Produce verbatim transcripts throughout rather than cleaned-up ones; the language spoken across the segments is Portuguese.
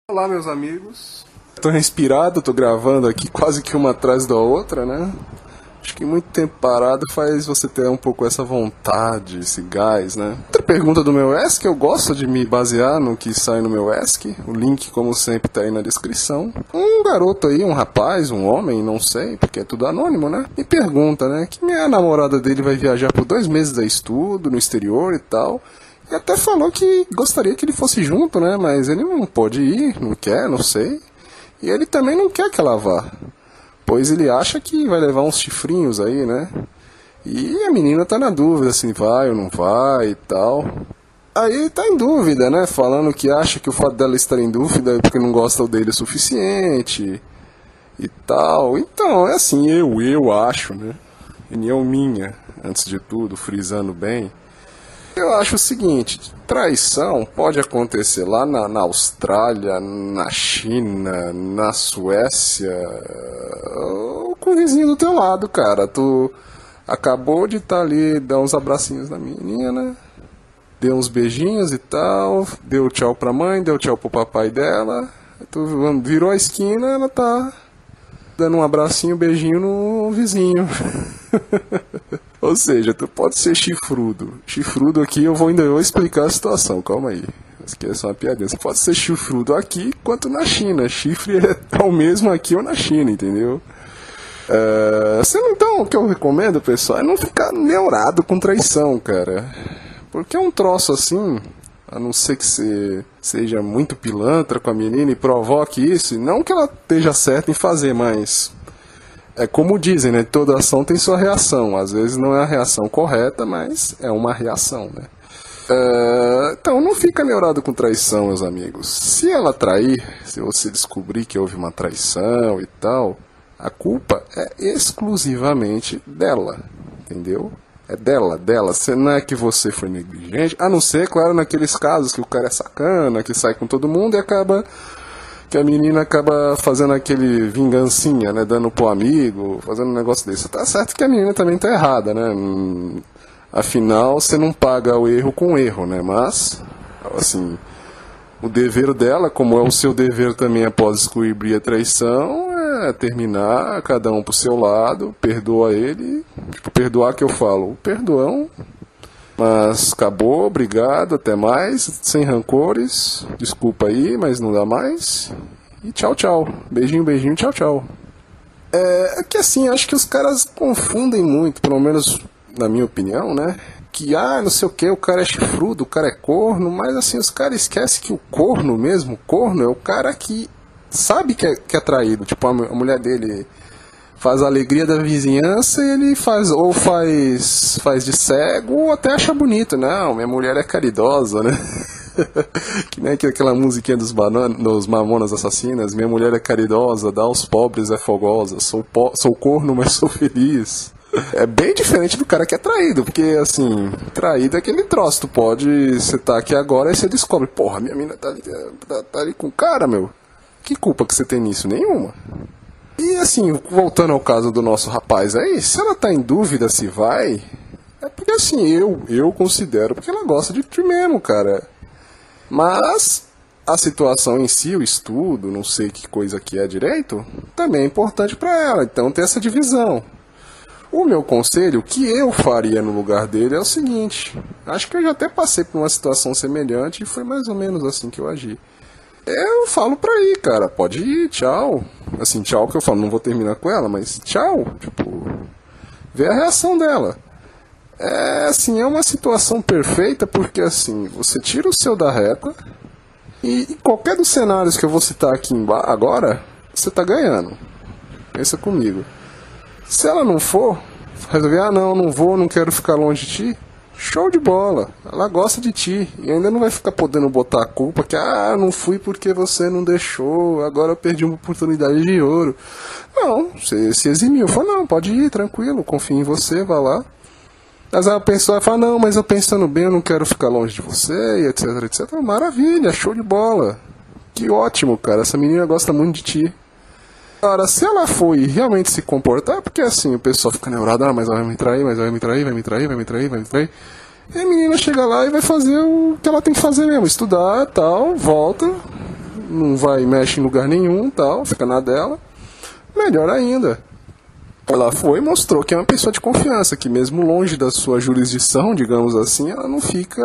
Olá, meus amigos. Tô inspirado, tô gravando aqui quase que uma atrás da outra, né? Acho que muito tempo parado faz você ter um pouco essa vontade, esse gás, né? Outra pergunta do meu ESC, eu gosto de me basear no que sai no meu ESC. O link, como sempre, tá aí na descrição. Um garoto aí, um rapaz, um homem, não sei, porque é tudo anônimo, né? Me pergunta, né? Que minha namorada dele vai viajar por dois meses a estudo no exterior e tal. E até falou que gostaria que ele fosse junto, né? Mas ele não pode ir, não quer, não sei. E ele também não quer que ela vá. Pois ele acha que vai levar uns chifrinhos aí, né? E a menina tá na dúvida, assim, vai ou não vai e tal. Aí tá em dúvida, né? Falando que acha que o fato dela estar em dúvida é porque não gosta dele o suficiente e tal. Então, é assim, eu, eu acho, né? Opinião minha, antes de tudo, frisando bem. Eu acho o seguinte, traição pode acontecer lá na, na Austrália, na China, na Suécia, ou com o vizinho do teu lado, cara. Tu acabou de estar ali, dá uns abracinhos na menina, deu uns beijinhos e tal, deu tchau pra mãe, deu tchau pro papai dela, tu virou a esquina, ela tá dando um abracinho, beijinho no vizinho. Ou seja, tu pode ser chifrudo. Chifrudo aqui, eu vou ainda vou explicar a situação, calma aí. Esqueça uma piadinha. Você pode ser chifrudo aqui quanto na China. Chifre é o mesmo aqui ou na China, entendeu? Uh, então, o que eu recomendo, pessoal, é não ficar neurado com traição, cara. Porque é um troço assim, a não ser que você seja muito pilantra com a menina e provoque isso. Não que ela esteja certa em fazer, mas... É como dizem, né? Toda ação tem sua reação. Às vezes não é a reação correta, mas é uma reação, né? Uh, então não fica neurado com traição, meus amigos. Se ela trair, se você descobrir que houve uma traição e tal, a culpa é exclusivamente dela, entendeu? É dela, dela. Não é que você foi negligente, a não ser, claro, naqueles casos que o cara é sacana, que sai com todo mundo e acaba... que a menina acaba fazendo aquele vingancinha, né, dando pro amigo, fazendo um negócio desse. Tá certo que a menina também tá errada, né, afinal você não paga o erro com erro, né, mas, assim, o dever dela, como é o seu dever também após descobrir a traição, é terminar, cada um pro seu lado, perdoa ele, tipo, perdoar que eu falo, o perdão... Mas acabou, obrigado, até mais, sem rancores, desculpa aí, mas não dá mais. E tchau, tchau. Beijinho, beijinho, tchau, tchau. É, é que assim, acho que os caras confundem muito, pelo menos na minha opinião, né? Que, ah, não sei o que, o cara é chifrudo, o cara é corno, mas assim, os caras esquecem que o corno mesmo, o corno é o cara que sabe que é, que é traído. Tipo, a, a mulher dele... faz a alegria da vizinhança e ele faz, ou faz, faz de cego, ou até acha bonito. Não, minha mulher é caridosa, né? Que nem aquela musiquinha dos, banana, dos Mamonas Assassinas. Minha mulher é caridosa, dá aos pobres é fogosa. Sou, po sou corno, mas sou feliz. É bem diferente do cara que é traído, porque assim, traído é aquele troço. Tu pode, você tá aqui agora e você descobre, porra, minha mina tá ali, tá, tá ali com o cara, meu. Que culpa que você tem nisso? Nenhuma. E assim, voltando ao caso do nosso rapaz aí, se ela tá em dúvida se vai, é porque assim, eu, eu considero porque ela gosta de ti mesmo, cara. Mas a situação em si, o estudo, não sei que coisa que é direito, também é importante pra ela, então tem essa divisão. O meu conselho, o que eu faria no lugar dele é o seguinte, acho que eu já até passei por uma situação semelhante e foi mais ou menos assim que eu agi. Eu falo pra ir, cara, pode ir, tchau. Assim, tchau que eu falo, não vou terminar com ela, mas tchau. Tipo, vê a reação dela. É, assim, é uma situação perfeita porque, assim, você tira o seu da reta e, e qualquer dos cenários que eu vou citar aqui agora, você tá ganhando. Pensa comigo. Se ela não for, resolver, ah, não, não vou, não quero ficar longe de ti. Show de bola, ela gosta de ti e ainda não vai ficar podendo botar a culpa que, ah, não fui porque você não deixou, agora eu perdi uma oportunidade de ouro. Não, você se eximiu, falou, não, pode ir, tranquilo, confio em você, vai lá. Mas a pessoa fala, não, mas eu pensando bem, eu não quero ficar longe de você, e etc, etc. Maravilha, show de bola, que ótimo, cara, essa menina gosta muito de ti. Agora, se ela for e realmente se comportar, porque assim, o pessoal fica neurado, ah, mas ela vai me trair, mas ela vai me trair, vai me trair, vai me trair, vai me trair. E a menina chega lá e vai fazer o que ela tem que fazer mesmo, estudar, tal, volta, não vai, mexe em lugar nenhum, tal, fica na dela. Melhor ainda, ela foi e mostrou que é uma pessoa de confiança, que mesmo longe da sua jurisdição, digamos assim, ela não fica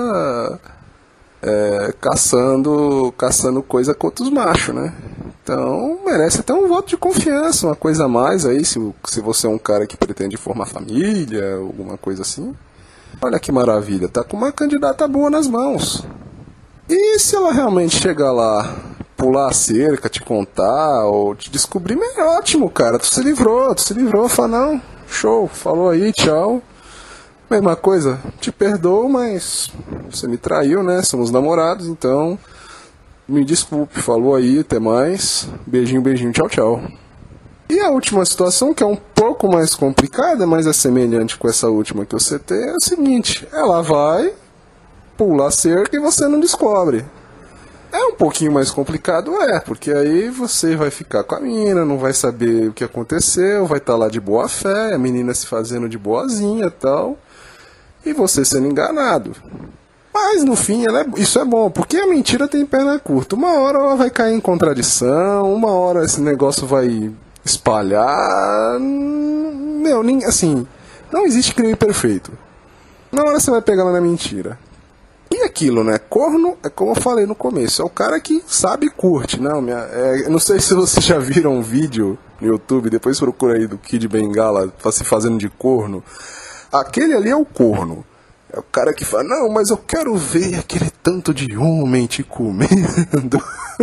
é, caçando, caçando coisa contra os machos, né? Então, merece até um voto de confiança, uma coisa a mais aí, se, se você é um cara que pretende formar família, alguma coisa assim. Olha que maravilha, tá com uma candidata boa nas mãos. E se ela realmente chegar lá, pular a cerca, te contar, ou te descobrir, é ótimo, cara, tu se livrou, tu se livrou, fala, não, show, falou aí, tchau. Mesma coisa, te perdoo, mas você me traiu, né, somos namorados, então... Me desculpe, falou aí, até mais. Beijinho, beijinho, tchau, tchau. E a última situação, que é um pouco mais complicada, mas é semelhante com essa última que eu citei, é o seguinte: ela vai, pula a cerca e você não descobre. É um pouquinho mais complicado, é, porque aí você vai ficar com a menina, não vai saber o que aconteceu, vai estar lá de boa fé, a menina se fazendo de boazinha e tal, e você sendo enganado. Mas no fim, ela é, isso é bom, porque a mentira tem perna curta. Uma hora ela vai cair em contradição, uma hora esse negócio vai espalhar. Meu, nem, assim, não existe crime perfeito. Na hora você vai pegar ela na mentira. E aquilo, né? Corno, é como eu falei no começo, é o cara que sabe e curte. Não, minha, é, não sei se vocês já viram um vídeo no YouTube, depois procura aí do Kid Bengala se fazendo de corno. Aquele ali é o corno. É o cara que fala, não, mas eu quero ver aquele tanto de homem te comendo.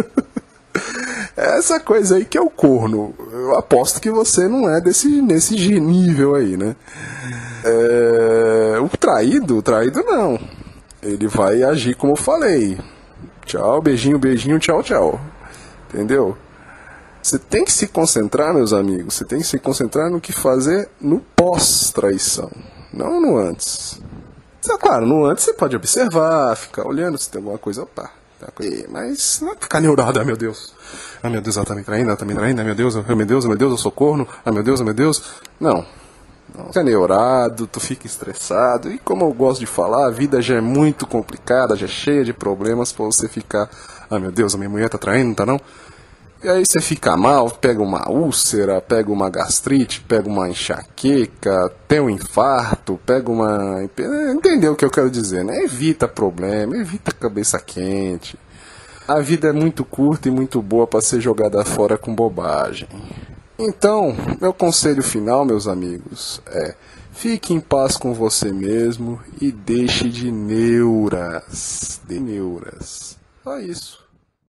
Essa coisa aí que é o corno. Eu aposto que você não é desse, nesse nível aí, né? É, o traído, o traído não. Ele vai agir como eu falei. Tchau, beijinho, beijinho, tchau, tchau. Entendeu? Você tem que se concentrar, meus amigos. Você tem que se concentrar no que fazer no pós-traição, não no antes. Claro, no antes você pode observar, ficar olhando se tem alguma coisa, opa, mas não ficar neurado, ah meu Deus, ah meu Deus, ela tá me traindo, ela tá me traindo, ah meu Deus, ah meu Deus, ah meu Deus, eu sou corno, ah meu Deus, ah meu Deus, não, não, fica neurado, tu fica estressado, e como eu gosto de falar, a vida já é muito complicada, já é cheia de problemas pra você ficar, ah meu Deus, a minha mulher tá traindo, não tá não? E aí você fica mal, pega uma úlcera, pega uma gastrite, pega uma enxaqueca, tem um infarto, pega uma... Entendeu o que eu quero dizer, né? Evita problema, evita cabeça quente. A vida é muito curta e muito boa para ser jogada fora com bobagem. Então, meu conselho final, meus amigos, é: fique em paz com você mesmo e deixe de neuras. De neuras. Só isso.